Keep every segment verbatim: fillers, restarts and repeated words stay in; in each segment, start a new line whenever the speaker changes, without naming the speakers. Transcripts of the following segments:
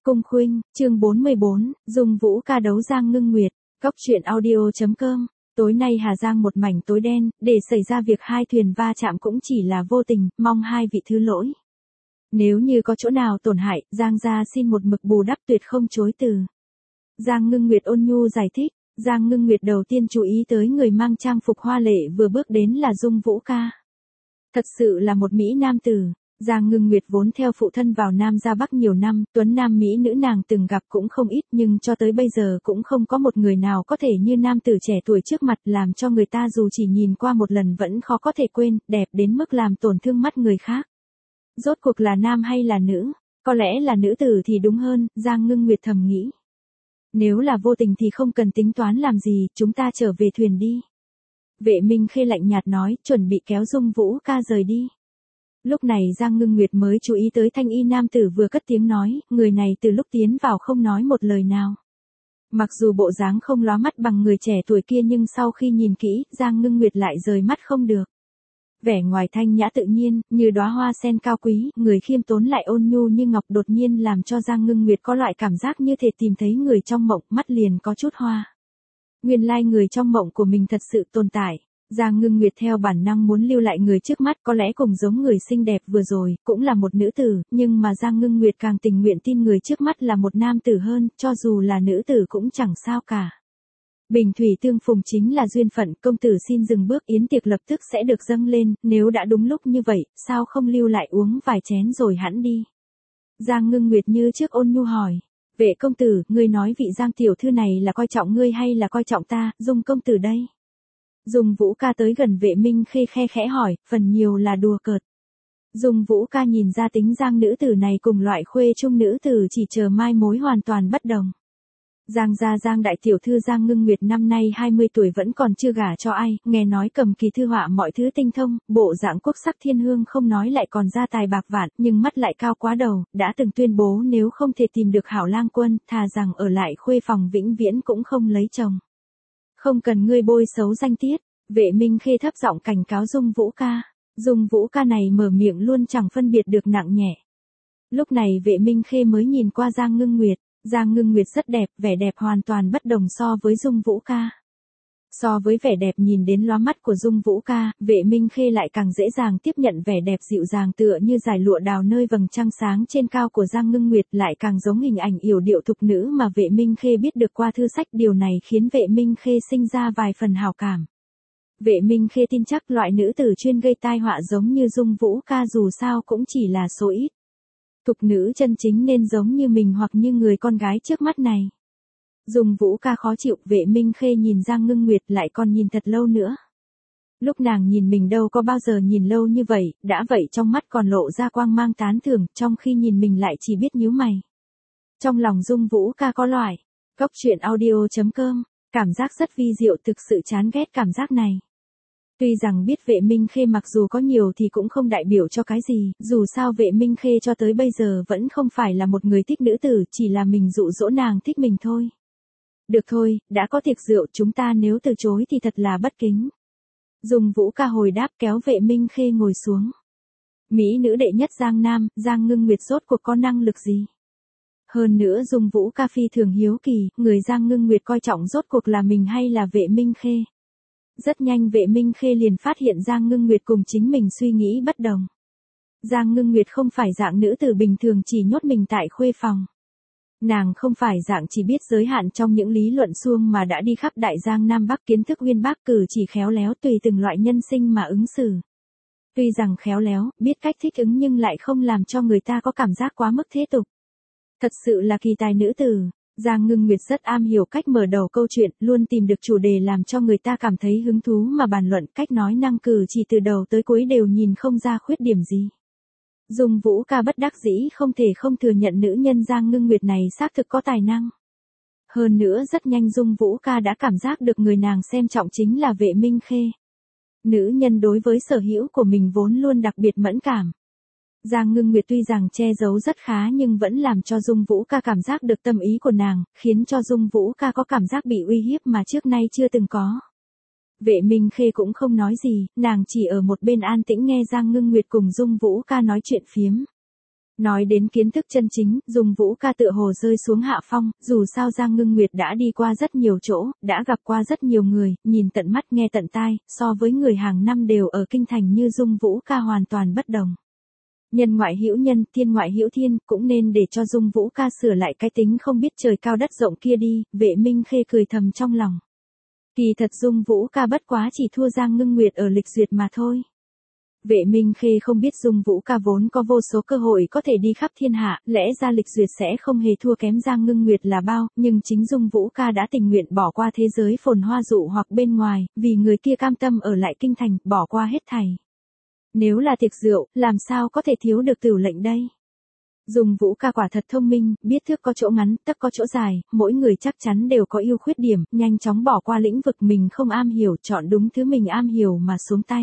Cung Khuynh, chương bốn mươi bốn, Dung Vũ ca đấu Giang Ngưng Nguyệt, Cóc truyện audio chấm com. Tối nay Hà Giang một mảnh tối đen, để xảy ra việc hai thuyền va chạm cũng chỉ là vô tình, mong hai vị thứ lỗi. Nếu như có chỗ nào tổn hại, Giang gia xin một mực bù đắp tuyệt không chối từ. Giang Ngưng Nguyệt ôn nhu giải thích. Giang Ngưng Nguyệt đầu tiên chú ý tới người mang trang phục hoa lệ vừa bước đến là Dung Vũ ca. Thật sự là một mỹ nam tử. Giang Ngưng Nguyệt vốn theo phụ thân vào Nam ra Bắc nhiều năm, tuấn nam mỹ nữ nàng từng gặp cũng không ít, nhưng cho tới bây giờ cũng không có một người nào có thể như nam tử trẻ tuổi trước mặt, làm cho người ta dù chỉ nhìn qua một lần vẫn khó có thể quên, đẹp đến mức làm tổn thương mắt người khác. Rốt cuộc là nam hay là nữ? Có lẽ là nữ tử thì đúng hơn, Giang Ngưng Nguyệt thầm nghĩ. Nếu là vô tình thì không cần tính toán làm gì, chúng ta trở về thuyền đi. Vệ Minh Khê lạnh nhạt nói, chuẩn bị kéo Dung Vũ ca rời đi. Lúc này Giang Ngưng Nguyệt mới chú ý tới thanh y nam tử vừa cất tiếng nói, người này từ lúc tiến vào không nói một lời nào. Mặc dù bộ dáng không lóa mắt bằng người trẻ tuổi kia nhưng sau khi nhìn kỹ, Giang Ngưng Nguyệt lại rời mắt không được. Vẻ ngoài thanh nhã tự nhiên, như đóa hoa sen cao quý, người khiêm tốn lại ôn nhu như ngọc, đột nhiên làm cho Giang Ngưng Nguyệt có loại cảm giác như thể tìm thấy người trong mộng, mắt liền có chút hoa. Nguyên lai người trong mộng của mình thật sự tồn tại. Giang Ngưng Nguyệt theo bản năng muốn lưu lại người trước mắt, có lẽ cùng giống người xinh đẹp vừa rồi, cũng là một nữ tử, nhưng mà Giang Ngưng Nguyệt càng tình nguyện tin người trước mắt là một nam tử hơn, cho dù là nữ tử cũng chẳng sao cả. Bình thủy tương phùng chính là duyên phận, công tử xin dừng bước, yến tiệc lập tức sẽ được dâng lên, nếu đã đúng lúc như vậy, sao không lưu lại uống vài chén rồi hẵng đi. Giang Ngưng Nguyệt như trước ôn nhu hỏi, vệ công tử, ngươi nói vị Giang tiểu thư này là coi trọng ngươi hay là coi trọng ta, Dung công tử đây. Dung Vũ ca tới gần Vệ Minh Khê khe khẽ hỏi, phần nhiều là đùa cợt. Dung Vũ ca nhìn ra tính Giang nữ tử này cùng loại khuê trung nữ tử chỉ chờ mai mối hoàn toàn bất đồng. Giang gia Giang đại tiểu thư Giang Ngưng Nguyệt năm nay hai mươi tuổi vẫn còn chưa gả cho ai, nghe nói cầm kỳ thư họa mọi thứ tinh thông, bộ dạng quốc sắc thiên hương không nói lại còn ra tài bạc vạn, nhưng mắt lại cao quá đầu, đã từng tuyên bố nếu không thể tìm được hảo lang quân, thà rằng ở lại khuê phòng vĩnh viễn cũng không lấy chồng. Không cần ngươi bôi xấu danh tiết, Vệ Minh Khê thấp giọng cảnh cáo Dung Vũ ca. Dung Vũ ca này mở miệng luôn chẳng phân biệt được nặng nhẹ. Lúc này Vệ Minh Khê mới nhìn qua Giang Ngưng Nguyệt. Giang Ngưng Nguyệt rất đẹp, vẻ đẹp hoàn toàn bất đồng so với Dung Vũ ca. So với vẻ đẹp nhìn đến lóa mắt của Dung Vũ ca, Vệ Minh Khê lại càng dễ dàng tiếp nhận vẻ đẹp dịu dàng tựa như dải lụa đào nơi vầng trăng sáng trên cao của Giang Ngưng Nguyệt, lại càng giống hình ảnh yểu điệu thục nữ mà Vệ Minh Khê biết được qua thư sách, điều này khiến Vệ Minh Khê sinh ra vài phần hảo cảm. Vệ Minh Khê tin chắc loại nữ tử chuyên gây tai họa giống như Dung Vũ ca dù sao cũng chỉ là số ít. Thục nữ chân chính nên giống như mình hoặc như người con gái trước mắt này. Dung Vũ ca khó chịu, Vệ Minh Khê nhìn Giang Ngưng Nguyệt lại còn nhìn thật lâu nữa. Lúc nàng nhìn mình đâu có bao giờ nhìn lâu như vậy, đã vậy trong mắt còn lộ ra quang mang tán thưởng, trong khi nhìn mình lại chỉ biết nhíu mày. Trong lòng Dung Vũ ca có loại, Cóc truyện audio chấm com, cảm giác rất vi diệu, thực sự chán ghét cảm giác này. Tuy rằng biết Vệ Minh Khê mặc dù có nhiều thì cũng không đại biểu cho cái gì, dù sao Vệ Minh Khê cho tới bây giờ vẫn không phải là một người thích nữ tử, chỉ là mình dụ dỗ nàng thích mình thôi. Được thôi, đã có tiệc rượu, chúng ta nếu từ chối thì thật là bất kính. Dung Vũ ca hồi đáp, kéo Vệ Minh Khê ngồi xuống. Mỹ nữ đệ nhất Giang Nam, Giang Ngưng Nguyệt rốt cuộc có năng lực gì? Hơn nữa Dung Vũ ca phi thường hiếu kỳ, người Giang Ngưng Nguyệt coi trọng rốt cuộc là mình hay là Vệ Minh Khê? Rất nhanh Vệ Minh Khê liền phát hiện Giang Ngưng Nguyệt cùng chính mình suy nghĩ bất đồng. Giang Ngưng Nguyệt không phải dạng nữ tử bình thường chỉ nhốt mình tại khuê phòng. Nàng không phải dạng chỉ biết giới hạn trong những lý luận suông mà đã đi khắp đại Giang Nam Bắc, kiến thức uyên bác, cử chỉ khéo léo tùy từng loại nhân sinh mà ứng xử. Tuy rằng khéo léo, biết cách thích ứng nhưng lại không làm cho người ta có cảm giác quá mức thế tục. Thật sự là kỳ tài nữ tử. Giang Ngưng Nguyệt rất am hiểu cách mở đầu câu chuyện, luôn tìm được chủ đề làm cho người ta cảm thấy hứng thú mà bàn luận, cách nói năng cử chỉ từ đầu tới cuối đều nhìn không ra khuyết điểm gì. Dung Vũ ca bất đắc dĩ không thể không thừa nhận nữ nhân Giang Ngưng Nguyệt này xác thực có tài năng. Hơn nữa rất nhanh Dung Vũ ca đã cảm giác được người nàng xem trọng chính là Vệ Minh Khê. Nữ nhân đối với sở hữu của mình vốn luôn đặc biệt mẫn cảm. Giang Ngưng Nguyệt tuy rằng che giấu rất khá nhưng vẫn làm cho Dung Vũ ca cảm giác được tâm ý của nàng, khiến cho Dung Vũ ca có cảm giác bị uy hiếp mà trước nay chưa từng có. Vệ Minh Khê cũng không nói gì, nàng chỉ ở một bên an tĩnh nghe Giang Ngưng Nguyệt cùng Dung Vũ ca nói chuyện phiếm. Nói đến kiến thức chân chính, Dung Vũ ca tựa hồ rơi xuống hạ phong, dù sao Giang Ngưng Nguyệt đã đi qua rất nhiều chỗ, đã gặp qua rất nhiều người, nhìn tận mắt nghe tận tai, so với người hàng năm đều ở kinh thành như Dung Vũ ca hoàn toàn bất đồng. Nhân ngoại hữu nhân, thiên ngoại hữu thiên, cũng nên để cho Dung Vũ ca sửa lại cái tính không biết trời cao đất rộng kia đi, Vệ Minh Khê cười thầm trong lòng. Kỳ thật Dung Vũ ca bất quá chỉ thua Giang Ngưng Nguyệt ở lịch duyệt mà thôi. Vệ Minh Khê không biết Dung Vũ ca vốn có vô số cơ hội có thể đi khắp thiên hạ, lẽ ra lịch duyệt sẽ không hề thua kém Giang Ngưng Nguyệt là bao, nhưng chính Dung Vũ ca đã tình nguyện bỏ qua thế giới phồn hoa dụ hoặc bên ngoài, vì người kia cam tâm ở lại kinh thành, bỏ qua hết thảy. Nếu là tiệc rượu, làm sao có thể thiếu được tửu lệnh đây? Dung Vũ ca quả thật thông minh, biết thước có chỗ ngắn, tấc có chỗ dài, mỗi người chắc chắn đều có ưu khuyết điểm, nhanh chóng bỏ qua lĩnh vực mình không am hiểu, chọn đúng thứ mình am hiểu mà xuống tay.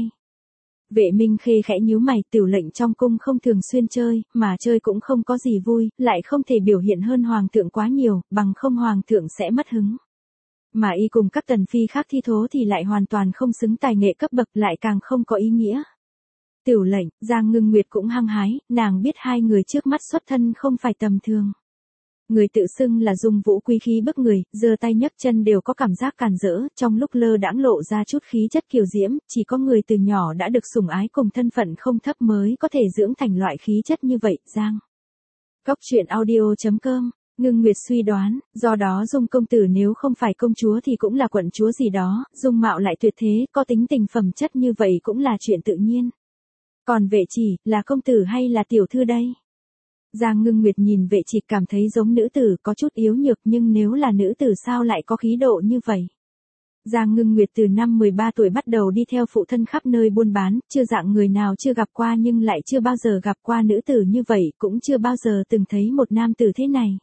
Vệ Minh Khê khẽ nhíu mày, tửu lệnh trong cung không thường xuyên chơi, mà chơi cũng không có gì vui, lại không thể biểu hiện hơn hoàng thượng quá nhiều, bằng không hoàng thượng sẽ mất hứng. Mà y cùng các tần phi khác thi thố thì lại hoàn toàn không xứng tài nghệ cấp bậc, lại càng không có ý nghĩa. Tửu lệnh, Giang Ngưng Nguyệt cũng hăng hái, nàng biết hai người trước mắt xuất thân không phải tầm thường. Người tự xưng là Dung Vũ quý khí bức người, giơ tay nhấc chân đều có cảm giác càn rỡ, trong lúc lơ đãng lộ ra chút khí chất kiều diễm, chỉ có người từ nhỏ đã được sủng ái cùng thân phận không thấp mới có thể dưỡng thành loại khí chất như vậy, Giang. Cốc truyện audio chấm com, Ngưng Nguyệt suy đoán, do đó Dung công tử nếu không phải công chúa thì cũng là quận chúa gì đó, Dung mạo lại tuyệt thế, có tính tình phẩm chất như vậy cũng là chuyện tự nhiên. Còn Vệ Chỉ, là công tử hay là tiểu thư đây? Giang Ngưng Nguyệt nhìn Vệ Chỉ cảm thấy giống nữ tử, có chút yếu nhược, nhưng nếu là nữ tử sao lại có khí độ như vậy? Giang Ngưng Nguyệt từ năm mười ba tuổi bắt đầu đi theo phụ thân khắp nơi buôn bán, chưa dạng người nào chưa gặp qua nhưng lại chưa bao giờ gặp qua nữ tử như vậy, cũng chưa bao giờ từng thấy một nam tử thế này.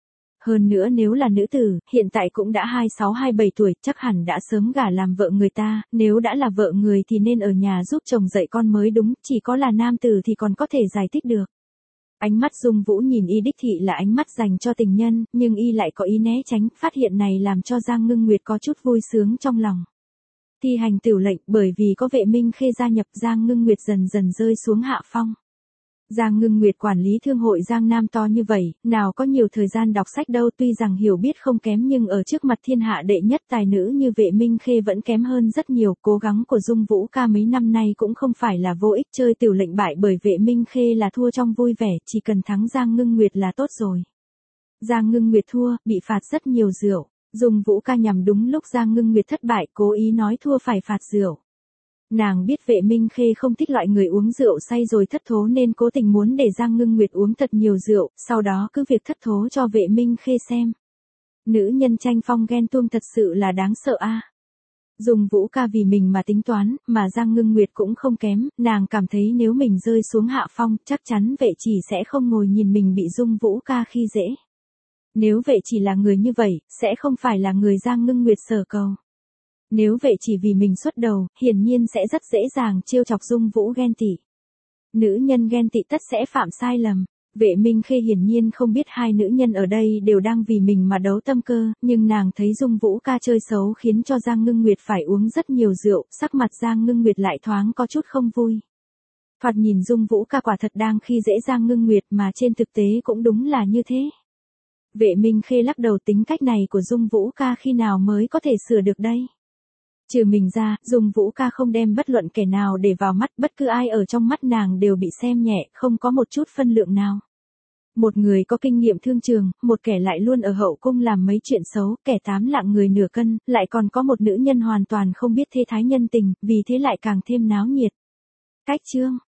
Hơn nữa nếu là nữ tử, hiện tại cũng đã hai mươi sáu hai mươi bảy tuổi, chắc hẳn đã sớm gả làm vợ người ta, nếu đã là vợ người thì nên ở nhà giúp chồng dạy con mới đúng, chỉ có là nam tử thì còn có thể giải thích được. Ánh mắt Dung Vũ nhìn y đích thị là ánh mắt dành cho tình nhân, nhưng y lại có ý né tránh, phát hiện này làm cho Giang Ngưng Nguyệt có chút vui sướng trong lòng. Thi hành tửu lệnh, bởi vì có Vệ Minh Khê gia nhập, Giang Ngưng Nguyệt dần dần rơi xuống hạ phong. Giang Ngưng Nguyệt quản lý thương hội Giang Nam to như vậy, nào có nhiều thời gian đọc sách đâu, tuy rằng hiểu biết không kém nhưng ở trước mặt thiên hạ đệ nhất tài nữ như Vệ Minh Khê vẫn kém hơn rất nhiều, cố gắng của Dung Vũ ca mấy năm nay cũng không phải là vô ích, chơi tửu lệnh bại bởi Vệ Minh Khê là thua trong vui vẻ, chỉ cần thắng Giang Ngưng Nguyệt là tốt rồi. Giang Ngưng Nguyệt thua, bị phạt rất nhiều rượu, Dung Vũ ca nhằm đúng lúc Giang Ngưng Nguyệt thất bại, cố ý nói thua phải phạt rượu. Nàng biết Vệ Minh Khê không thích loại người uống rượu say rồi thất thố nên cố tình muốn để Giang Ngưng Nguyệt uống thật nhiều rượu, sau đó cứ việc thất thố cho Vệ Minh Khê xem. Nữ nhân tranh phong ghen tuông thật sự là đáng sợ a. À. Dung Vũ ca vì mình mà tính toán, mà Giang Ngưng Nguyệt cũng không kém, nàng cảm thấy nếu mình rơi xuống hạ phong, chắc chắn Vệ Chỉ sẽ không ngồi nhìn mình bị Dung Vũ ca khi dễ. Nếu Vệ Chỉ là người như vậy, sẽ không phải là người Giang Ngưng Nguyệt sở cầu. Nếu Vệ Chỉ vì mình xuất đầu, hiển nhiên sẽ rất dễ dàng trêu chọc Dung Vũ ghen tị. Nữ nhân ghen tị tất sẽ phạm sai lầm. Vệ Minh Khê hiển nhiên không biết hai nữ nhân ở đây đều đang vì mình mà đấu tâm cơ, nhưng nàng thấy Dung Vũ ca chơi xấu khiến cho Giang Ngưng Nguyệt phải uống rất nhiều rượu, sắc mặt Giang Ngưng Nguyệt lại thoáng có chút không vui. Thoạt nhìn Dung Vũ ca quả thật đang khi dễ Giang Ngưng Nguyệt mà trên thực tế cũng đúng là như thế. Vệ Minh Khê lắc đầu, tính cách này của Dung Vũ ca khi nào mới có thể sửa được đây? Trừ mình ra, Dung Vũ ca không đem bất luận kẻ nào để vào mắt, bất cứ ai ở trong mắt nàng đều bị xem nhẹ, không có một chút phân lượng nào. Một người có kinh nghiệm thương trường, một kẻ lại luôn ở hậu cung làm mấy chuyện xấu, kẻ tám lạng người nửa cân, lại còn có một nữ nhân hoàn toàn không biết thế thái nhân tình, vì thế lại càng thêm náo nhiệt. Cách chương